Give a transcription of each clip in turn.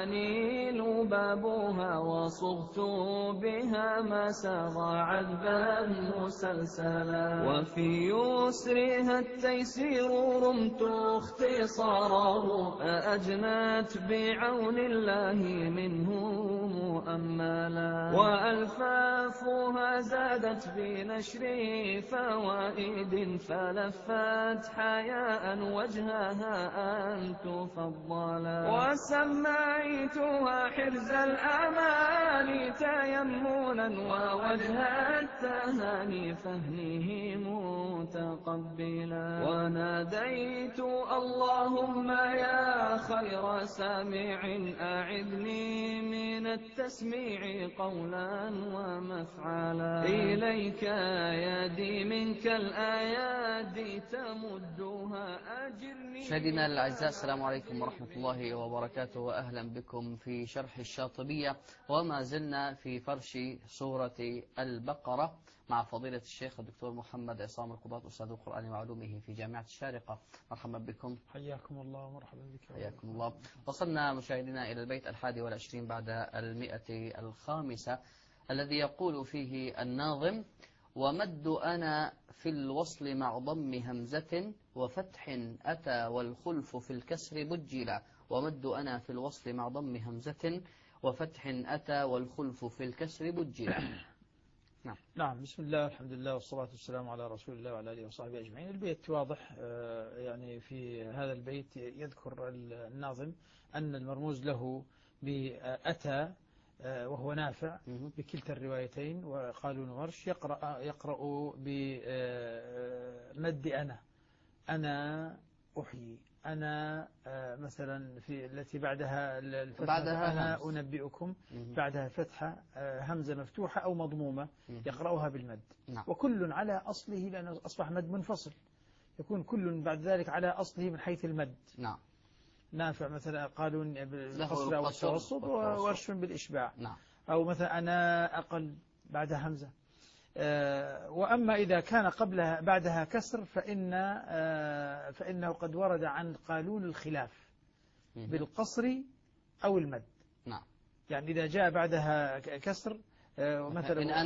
الحنين بابها، وصغت بها ما سار عذبا مسلسلا، وفي يسرها التيسير رمت اختصاره، أجنت بعون الله منه مؤملا، وألفافها زادت بنشر فوائد، فلفت حياء وجهها أن تفضلا، وسميتها حرز الأمان تيمنا، ووجه التهاني فهنه متقبلا، وناديت اللهم يا خير سامع أعذني من التسميع قولا ومفعلا، إليك يدي منك الآيات تمدها أجرني. مشاهدينا الأعزاء، السلام عليكم ورحمة الله وبركاته، وأهلا بكم في شرح الشاطبية، وما زلنا في فرش سورة البقرة مع فضيلة الشيخ الدكتور محمد عصام القضاة، أستاذ القرآن وعلومه في جامعة الشارقة. مرحبا بكم. حياكم الله ومرحبا بك. حياكم الله. وصلنا مشاهدينا إلى البيت 21 بعد 105 الذي يقول فيه الناظم: ومد أنا في الوصل مع ضم همزة، وفتح أتى والخلف في الكسر بجلا. ومد أنا في الوصل مع ضم همزة، وفتح أتى والخلف في الكسر بجلا. نعم، بسم الله الحمد لله والصلاة والسلام على رسول الله وعلى آله وصحبه أجمعين. البيت واضح، يعني في هذا البيت يذكر الناظم أن المرموز له بأتى وهو نافع بكلتا الروايتين، وقالوا ورش يقرأ بمد أنا أحيي، أنا مثلا في التي بعدها الفتحة أنا أنبئكم، بعدها فتحة همزة مفتوحة أو مضمومة يقرأها بالمد. وكل على أصله، لأنه أصبح مد منفصل، يكون كل بعد ذلك على أصله من حيث المد. نعم. نافع مثلا قالوا بالقصر أو التوسط، وورش بالإشباع. نعم. أو مثلا أنا أقل بعدها همزة. وأما إذا كان قبلها بعدها كسر فإنه قد ورد عن قالون الخلاف بالقصر أو المد. نعم. يعني إذا جاء بعدها كسر مثلا إن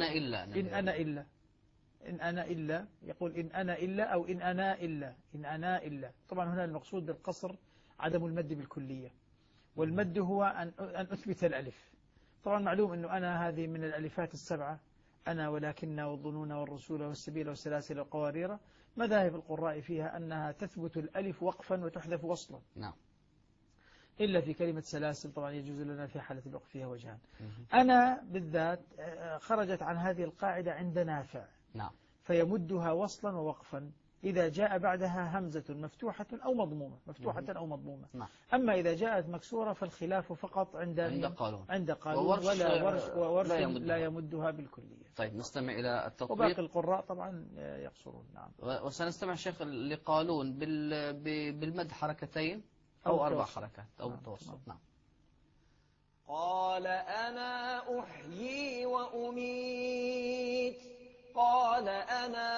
أنا إلا يقول إن أنا إلا أو إن أنا إلا. طبعا هنا المقصود بالقصر عدم المد بالكلية، والمد هو أن أثبت الألف. طبعا معلوم أنه أنا هذه من الألفات السبعة، أنا ولكن والظنون والرسول والسبيل والسلاسل والقوارير، مذاهب القراء فيها أنها تثبت الألف وقفا وتحذف وصلا. نعم. إلا في كلمة سلاسل طبعا يجوز لنا في حالة الوقف فيها وجهان. أنا بالذات خرجت عن هذه القاعدة عند نافع. نعم. فيمدها وصلا ووقفا إذا جاء بعدها همزة مفتوحة أو مضمومة، نعم. أما إذا جاءت مكسورة فالخلاف فقط عند قالون وورش لا يمدها بالكلية. طيب، نستمع إلى التطبيق. وباقي القراء طبعا يقصرون. نعم. وسنستمع شيخ لقالون بالمد حركتين أو 4 حركات أو التوسط. نعم. قال أنا أحيي وأميت، قال أنا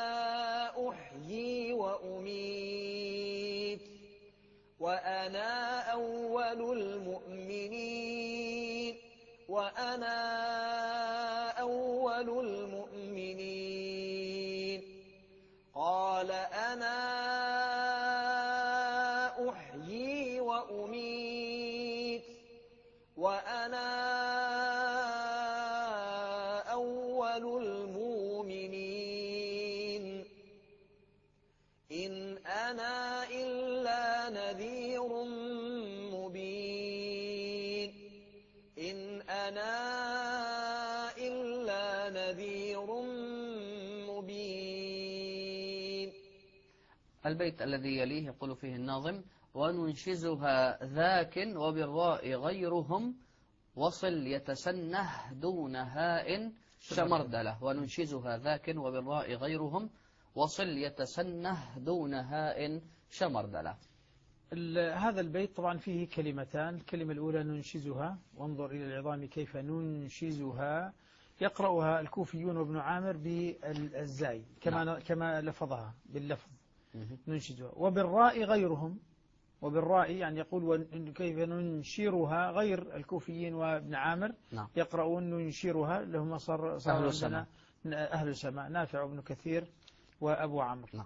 أحيي وأميت، وأنا أول المؤمنين، وأنا أول المؤمنين. قال أنا أحيي وأميت، وأنا أول المؤمنين. إن أنا إلا نذير مبين، إن أنا إلا نذير مبين. البيت الذي يليه يقول فيه الناظم: وننشزها ذاك وبالراء غيرهم، وصل يتسنه دون هاء شمردلة. وننشزها ذاك وبالراء غيرهم، وصل يتسنه دون هاء شمردلة. هذا البيت طبعا فيه كلمتان. الكلمة الأولى ننشزها، وانظر إلى العظام كيف ننشزها. يقرأها الكوفيون وابن عامر بالزاي كما لفظها باللفظ ننشزها. وبالراء غيرهم، وبالراء يعني يقول كيف ننشرها، غير الكوفيين وابن عامر نعم. يقرؤون ننشرها، لهم صار أهل عندنا أهل السماء، نافع وابن كثير وأبو عمرو. نعم.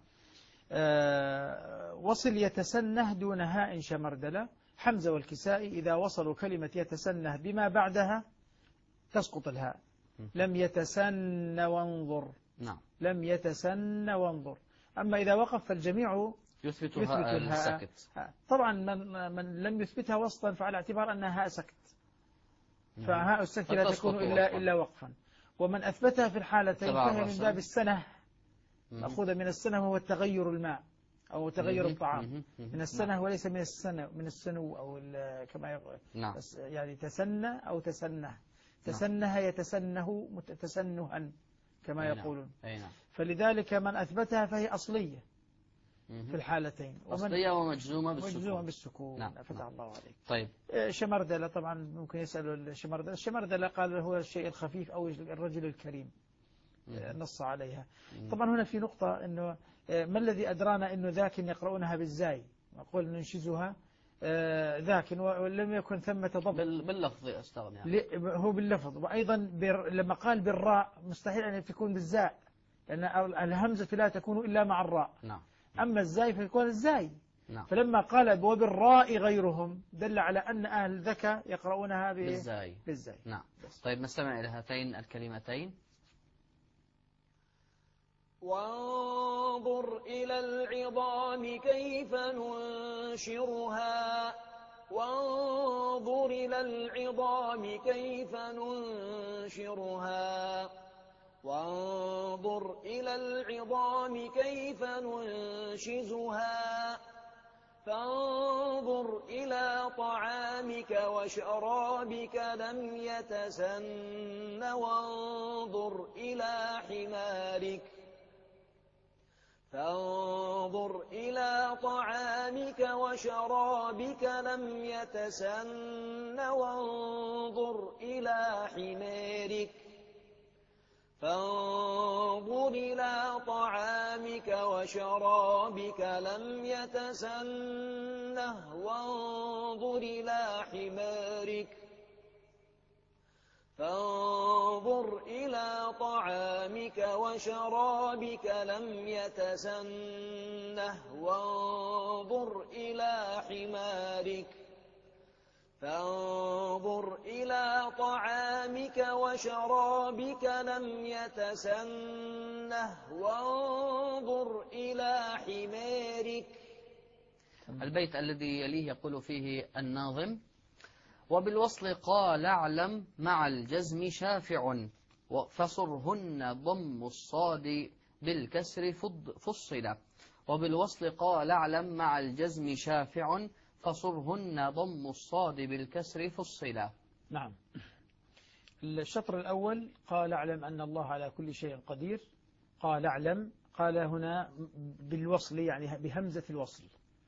وصل يتسنه دون هاء شمردلة. حمزة والكسائي إذا وصلوا كلمة يتسنه بما بعدها تسقط الهاء. لم يتسن وانظر. نعم. لم يتسن وانظر. أما إذا وقف فالجميع يثبتها السكت. طبعا من لم يثبتها وسطا فعلى اعتبار أنها هاء سكت، فهاء السكت لا تكون إلا وقفا. ومن أثبتها في الحالتين فهي من باب السنة، مأخوذة من السنة، وهو التغير الماء أو تغير الطعام، من السنة وليس من السنو أو كما يقول. يعني تسنى أو تسنه. تسنه يتسنه تسنها كما يقولون. فلذلك من أثبتها فهي أصلية في الحالتين، أصلية ومجزومة بالسكون. نعم. فتح الله عليك. طيب شمردلة طبعا ممكن يسألوا الشمردلة قال هو الشيء الخفيف أو الرجل الكريم، نص عليها. طبعا هنا في نقطة إنه ما الذي أدرانا إنه ذاك يقرؤونها بالزاي، نقول ننشزها ذاك ولم يكن ثمة ضبط باللفظ استغنى هو باللفظ. وأيضا لما قال بالراء مستحيل أن تكون بالزاء، لأن الهمزة لا تكون إلا مع الراء. نعم. أما الزاي فيكون الزاي. نعم. فلما قال وبالراء غيرهم دل على أن أهل ذكا يقرؤونها بالزاي. نعم. طيب نستمع إلى هاتين الكلمتين. وانظر إلى العظام كيف ننشرها وانظر إلى العظام كيف ننشرها وانظر إلى العظام كيف ننشزها فانظر إلى طعامك وشرابك لم يتسن وانظر إلى حمارك فانظر إلى طعامك وشرابك لم يتسن وانظر إلى حمارك فانظر إلى طعامك وشرابك لم يتسنه وانظر إلى حمارك فانظر إلى طعامك وشرابك لم يتسنه وانظر إلى حمارك فانظر إلى طعامك وشرابك لم يتسنه وانظر إلى حمارك. البيت الذي يليه يقول فيه الناظم: وبالوصل قال اعلم مع الجزم شافع فصرهن ضم الصاد بالكسر فصلا. وبالوصل قال اعلم مع الجزم شافع فصرهن ضم الصاد بالكسر فصلا. نعم. الشطر الأول قال اعلم أن الله على كل شيء قدير. قال اعلم، قال هنا بالوصل يعني بهمزة الوصل،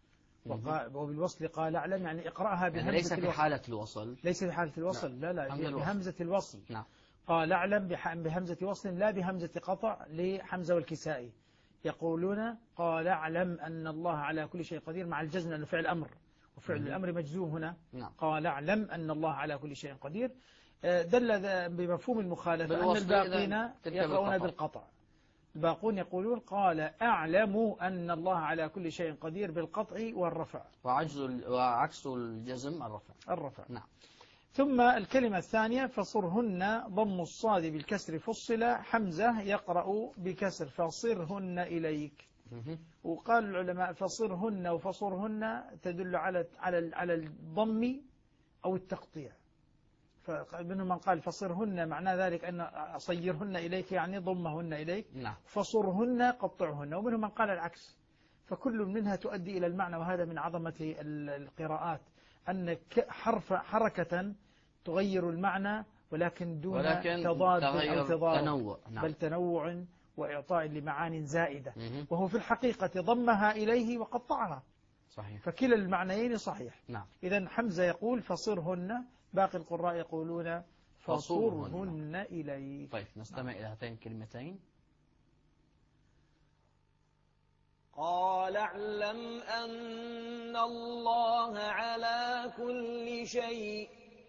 وبالوصل قال اعلم يعني اقرأها بهمزة يعني ليس في حالة الوصل، ليس في حالة الوصل. لا بهمزة الوصل. نعم. قال اعلم بهمزة وصل لا بهمزة قطع لحمزة والكسائي. يقولون قال اعلم أن الله على كل شيء قدير مع الجزم لأنه فعل أمر، وفعل الأمر مجزوم هنا. نعم. قال اعلم أن الله على كل شيء قدير، دل بمفهوم المخالفة أن الباقين يقرؤون بالقطع. الباقون يقولون قال أعلم أن الله على كل شيء قدير بالقطع والرفع، وعكس الجزم الرفع. نعم. ثم الكلمة الثانية فصرهن ضم الصاد بالكسر فصل. حمزة يقرأ بكسر فصرهن إليك. وقال العلماء فصرهن وفصرهن تدل على الضم أو التقطيع، فمنهم من قال فصرهن معنى ذلك أن صيرهن إليك يعني ضمهن إليك. نعم. فصرهن قطعهن. ومنهم من قال العكس، فكل منها تؤدي إلى المعنى. وهذا من عظمة القراءات أن حركة تغير المعنى ولكن دون تضاد أو تضارب، بل تنوع وإعطاء لمعان زائدة. وهو في الحقيقة ضمها إليه وقطعها. صحيح. فكلا المعنيين صحيح. نعم. إذن حمزة يقول فصرهن، باقي القراء يقولون فصرهن إليك. طيب نستمع إلى هاتين الكلمتين. قال اعلم أن الله على كل شيء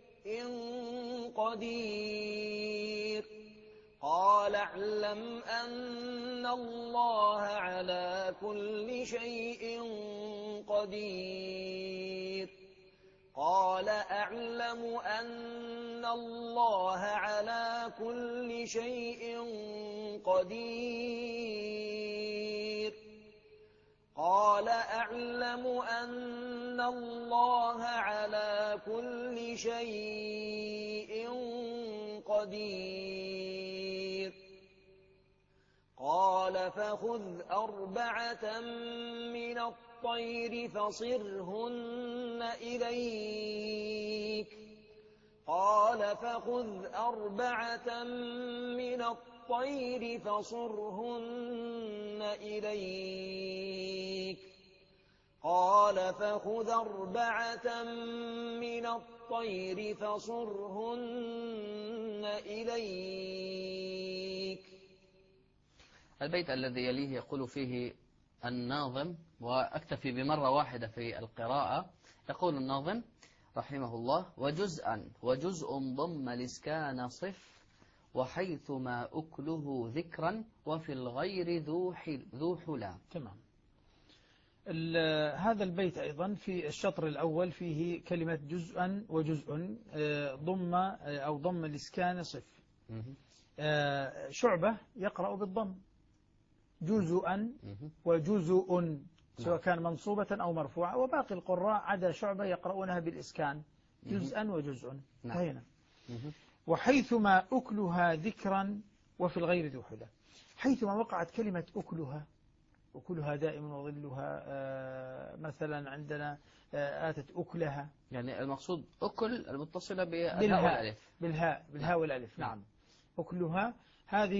قدير. قال اعلم أن الله على كل شيء قدير. قال اعلم أن الله على كل شيء قدير. قال اعلم أن الله على كل شيء قدير. قال فخذ أربعة من الطير فصرهن إليك. قال فخذ أربعة من الطير فصرهن إليك. قال فخذ أربعة من الطير فصرهن إليك. البيت الذي يليه يقول فيه الناظم، وأكتفي بمرة واحدة في القراءة. يقول الناظم رحمه الله: وجزءا وجزء ضم الإسكان صف، وحيثما أكله ذكرا وفي الغير ذو حلا. تمام. هذا البيت أيضا في الشطر الأول فيه كلمة جزءا وجزء، ضم الإسكان صف. شعبة يقرأ بالضم، جزءا وجزء، سواء كان منصوبة أو مرفوعة، وباقي القراء عدا شعبة يقرؤونها بالإسكان، جزءا وجزء. هنا وحيثما أكلها ذكرا وفي الغير ذو حلا. حيثما وقعت كلمة أكلها دائما وظلها، مثلا عندنا آتت أكلها، يعني المقصود أكل المتصلة بالهاء والألف. بالهاء والألف. نعم. أكلها هذه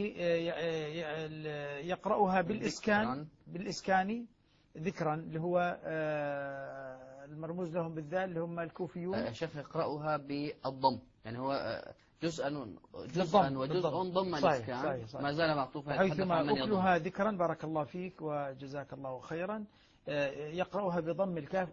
يقرأها بالإسكان ذكرا، اللي هو المرموز لهم بالذال، اللي هم الكوفيون. شيخ يقرأها بالضم، يعني هو جزءا وجزء ضم الإسكان، ما زال معطوفا. حيثما أكلها ذكرا، بارك الله فيك وجزاك الله خيرا، يقرأها بضم الكاف،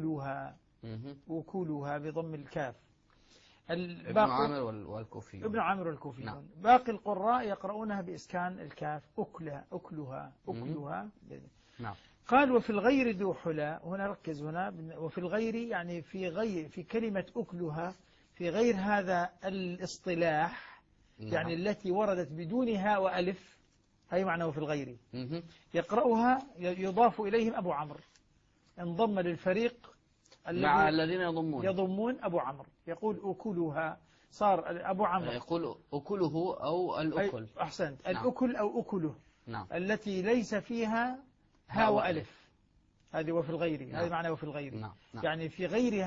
أكلها بضم الكاف. ابن عامر والكوفيون. ابن عامر والكوفيون. نعم. باقي القراء يقرؤونها بإسكان الكاف، أكلها. نعم. قال وفي الغير ذو حلا. هنا ركز، هنا وفي الغير يعني في كلمة أكلها، في غير هذا الاصطلاح. نعم. يعني التي وردت بدون هاء وألف، هي معنى وفي الغير. يقرأها يضاف إليهم أبو عمرو، انضم للفريق مع الذين يضمون أبو عمرو، يقول أكلها، صار أبو عمرو يقول أكله أو الأكل. أحسنت. نعم. الأكل أو أكله. نعم. التي ليس فيها هاء وألف، هذه وفي الغير. نعم. هذا معنى وفي الغير. نعم. نعم. يعني في غير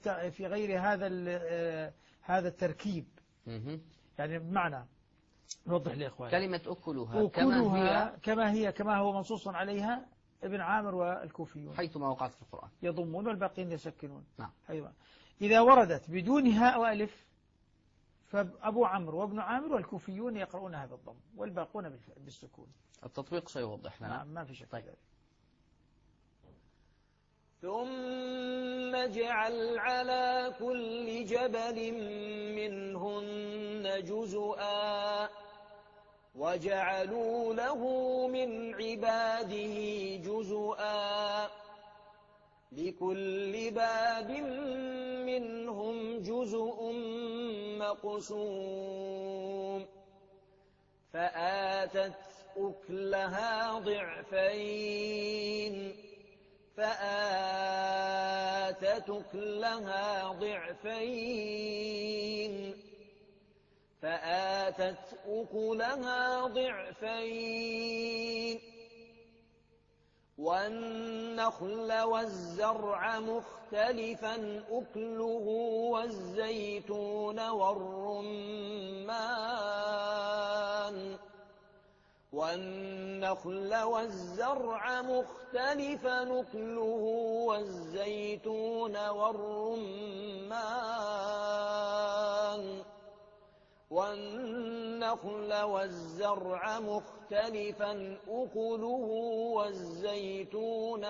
هذا التركيب. يعني بمعنى نوضح لإخواني، كلمة أكلها كما هو منصوص عليها ابن عامر والكوفيون حيثما وقعت في القرآن، يضمون والباقين يسكنون. نعم. أيوة. إذا وردت بدون هاء وألف فأبو عمرو وابن عامر والكوفيون يقرؤونها بالضم، والباقون بالسكون. التطبيق سيوضح لنا. نعم، ما في شك. طيب. ثم اجعل على كل جبل منهن جزءا وجعلوا له من عباده جزءا لكل باب منهم جزء مقسوم فآتت أكلها ضعفين فآتت أكلها ضعفين والنخل والزرع مختلفا أكله والزيتون والرمان والنخل النخل والزرع مختلفا أكله والزيتون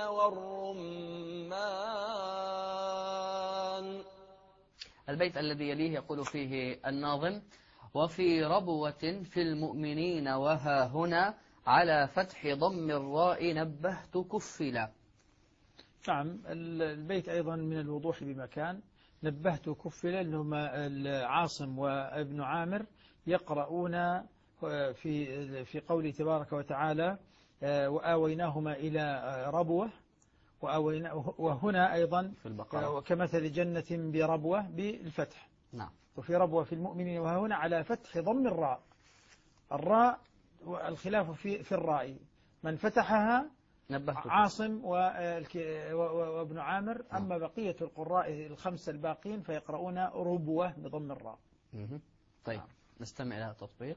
والرمان. البيت الذي يليه يقول فيه الناظم: وفي ربوة في المؤمنين وها هنا على فتح ضم الراء نبهت كفلا. نعم، البيت أيضا من الوضوح بمكان. نبهت كفلا أنهما عاصم وابن عامر يقرؤون في قوله تبارك وتعالى: وآويناهما إلى ربوة، وهنا أيضا في البقرة كمثل جنة بربوة بالفتح. نعم. وفي ربوة في المؤمنين وهنا على فتح ضم الراء الخلاف في الراء، من فتحها عاصم وابن عامر، أما بقية القراء الخمسة الباقين فيقرؤون ربوة بضم الراء. طيب نستمع إلى التطبيق.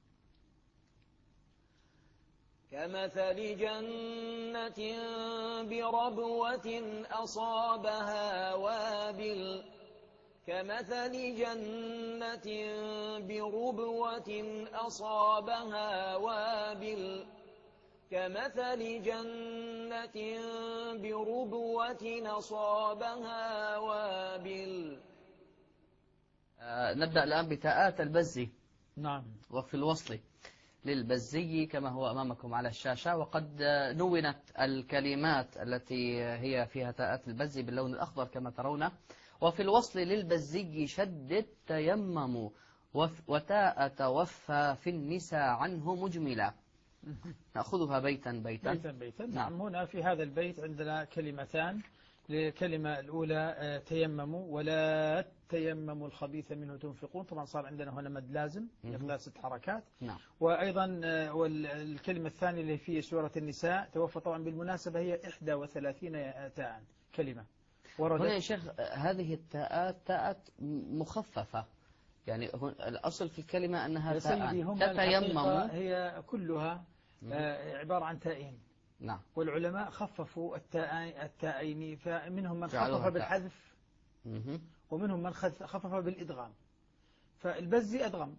كمثل جنة بربوة أصابها وابل كمثل جنة بربوة أصابها وابل كمثل جنة بربوة أصابها وابل. نبدأ الآن بتاءات البزي. نعم. وفي الوصل للبزي كما هو أمامكم على الشاشة، وقد نونت الكلمات التي هي فيها تاءات البزي باللون الأخضر كما ترون. وفي الوصل للبزي شدد تيمم وتاء توفى في النساء عنه مجملا. نأخذها بيتا بيتا. نعم. هنا في هذا البيت عندنا كلمتان. الكلمة الأولى تيمموا، ولا تيمموا الخبيث منه تنفقون. طبعا صار عندنا هنا مد لازم يقدر 6 حركات. نعم. وأيضا والكلمة الثانية اللي في سورة النساء توفى، طبعا بالمناسبة هي 31 تاء كلمة وردت. هنا يا شيخ هذه التاءات تاءات مخففة، يعني الأصل في الكلمة أنها تتيمم. هي كلها عبارة عن تائين. نعم. والعلماء خففوا التائين، فمنهم من خفف بالحذف ومنهم من خفف بالإدغام. فالبزي أدغم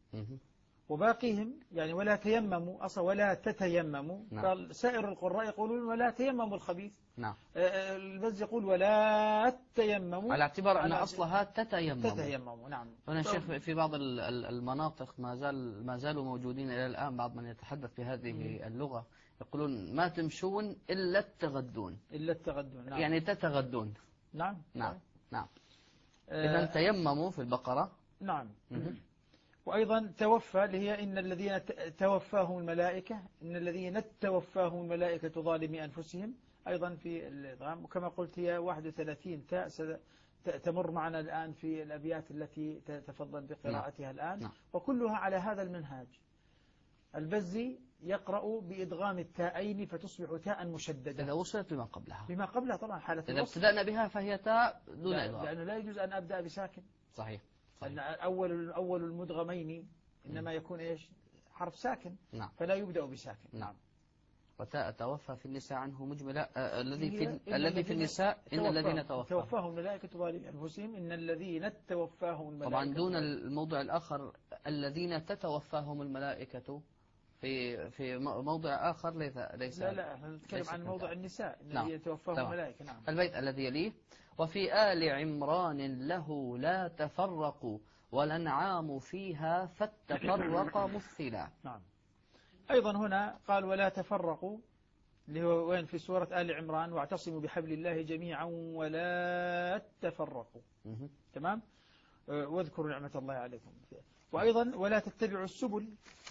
وباقيهم يعني ولا تيمموا أصلا ولا تتيمموا. نعم. قال سائر القراء يقولون ولا تيمموا الخبيث. نعم. البزي يقول ولا تيمموا على اعتبار أن أصلها تتيمموا. نعم. هنا الشيخ في بعض المناطق ما زالوا موجودين إلى الآن بعض من يتحدث بهذه اللغة يقولون ما تمشون إلا التغدون. نعم. يعني تتغدون. نعم. نعم. نعم. إذن تيمموا في البقرة. نعم. وأيضا توفى اللي هي إن الذين توفاهم الملائكة، إن الذين توفاهم الملائكة ظالمي أنفسهم، أيضا في الإدغام. وكما قلت هي 31 تاء تمر معنا الآن في الأبيات التي تتفضل بقراءتها الآن. نعم. وكلها على هذا المنهاج. البزي يقرأ بإدغام التاءين فتصبح تاء مشددة إذا وصلت بما قبلها طبعا حالة إذا الوصل. ابتدأنا بها فهي تاء دون إدغام، لأنه لا يجوز أن أبدأ بساكن. صحيح. أن أول المدغمين إنما يكون إيش حرف ساكن. نعم. فلا يبدأ بساكن. نعم. وتاء توفى في النساء عنه مجملة. الذي في النساء إن الذين توفاهم الملائكة ظالمي أنفسهم إن الذين توفاهم الملائكة. طبعا دون الموضع الآخر الذين تتوفاهم الملائكة في موضع آخر ليس. لا نتكلم عن موضع النساء الذي توفاهم الملائكة. نعم. البيت الذي يليه: وفي آل عمران له لا تفرقوا والأنعام فيها فالتفرق مثلا. نعم. أيضا هنا قال ولا تفرقوا، اللي هو وين في سورة آل عمران: واعتصموا بحبل الله جميعا ولا تفرقوا. تمام. واذكروا نعمة الله عليكم. وأيضا ولا تتبعوا السبل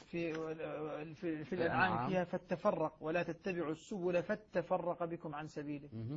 في الأنعام فيها فالتفرق، ولا تتبعوا السبل فتفرق بكم عن سبيله.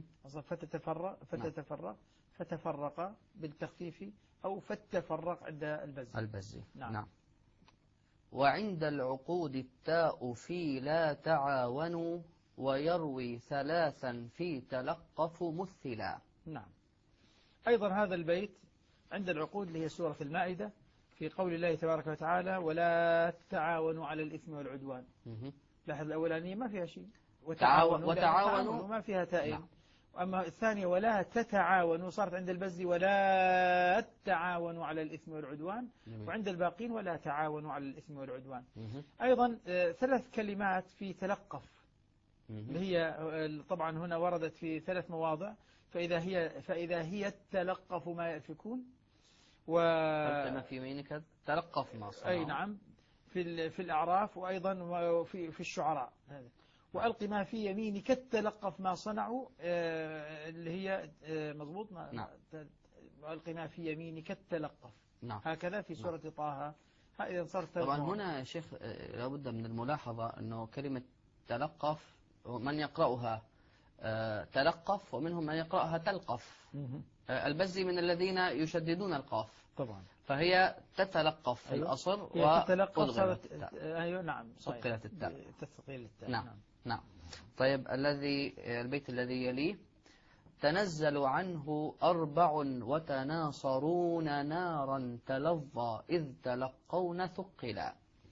فتفرق بالتخفيف أو فتفرق عند البزي. نعم. وعند العقود التاء في لا تعاونوا ويروي 3 في تلقف مثلا. نعم. أيضا هذا البيت عند العقود اللي هي سورة المائدة في قول الله تبارك وتعالى: ولا تعاونوا على الإثم والعدوان. لاحظ الأولانية ما فيها شيء، وتعاونوا ما فيها تائين. نعم. أما الثانية ولا تتعاونوا صارت عند البزي ولا تعاونوا على الإثم والعدوان، وعند الباقين ولا تعاونوا على الإثم والعدوان. أيضا 3 كلمات في تلقف اللي هي طبعا هنا وردت في 3 مواضع، فإذا هي تلقف ما يأفكون ما في يمينك تلقف ما صنعوا. أي نعم في الأعراف، وأيضا في الشعراء. وألق ما في يمينك تلقف ما صنعوا اللي هي مضبوط. نعم. وألق ما في يمينك تلقف. نعم. هكذا في سورة طه. إذا صارت طبعا هنا يا شيخ لابد من الملاحظة أنه كلمة تلقف من يقرأها تلقف ومنهم من يقرأها تلقف. البزي من الذين يشددون القاف طبعا، فهي تتلقف في الأصل وتتلقف. أيوة نعم، ثقلت التاء. تثقيل التاء. نعم. نعم. طيب البيت الذي يليه: تنزل عنه 4 وتناصرون نارا تلظى إذ تلقون ثقلا.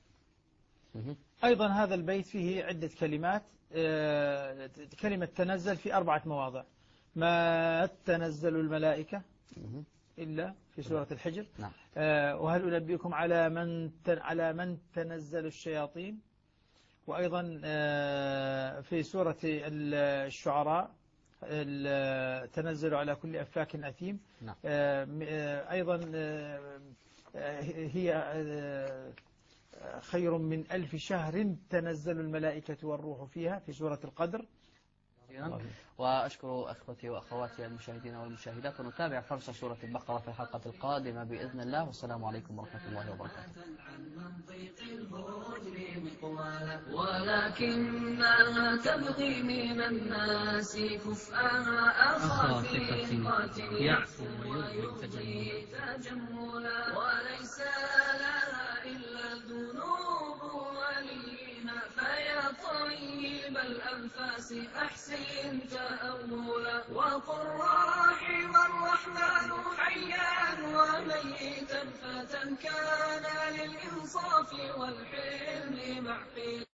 أيضا هذا البيت فيه عدة كلمات. كلمة تنزل في 4 مواضع: ما تنزل الملائكة إلا في سورة الحجر. نعم. وهل أنبئكم على من تنزل الشياطين. وأيضا في سورة الشعراء تنزل على كل أفاك أثيم. نعم. أيضا هي خير من 1000 شهر تنزل الملائكة والروح فيها في سورة القدر. وأشكر أخوتي وأخواتي المشاهدين والمشاهدات، ونتابع فرش سورة البقرة في الحلقة القادمة بإذن الله، والسلام عليكم ورحمة الله وبركاته. ولكنها تبغي من الناس كفءها أخافتي يعفو ويبغي تجملا، وليس لها إلا الذنوب وليها، فيا طيب الأنفاس أحسن تأولا، وقل رحم الرحمن حيا وميتا فتى كان للإنصاف والحلم معقلا.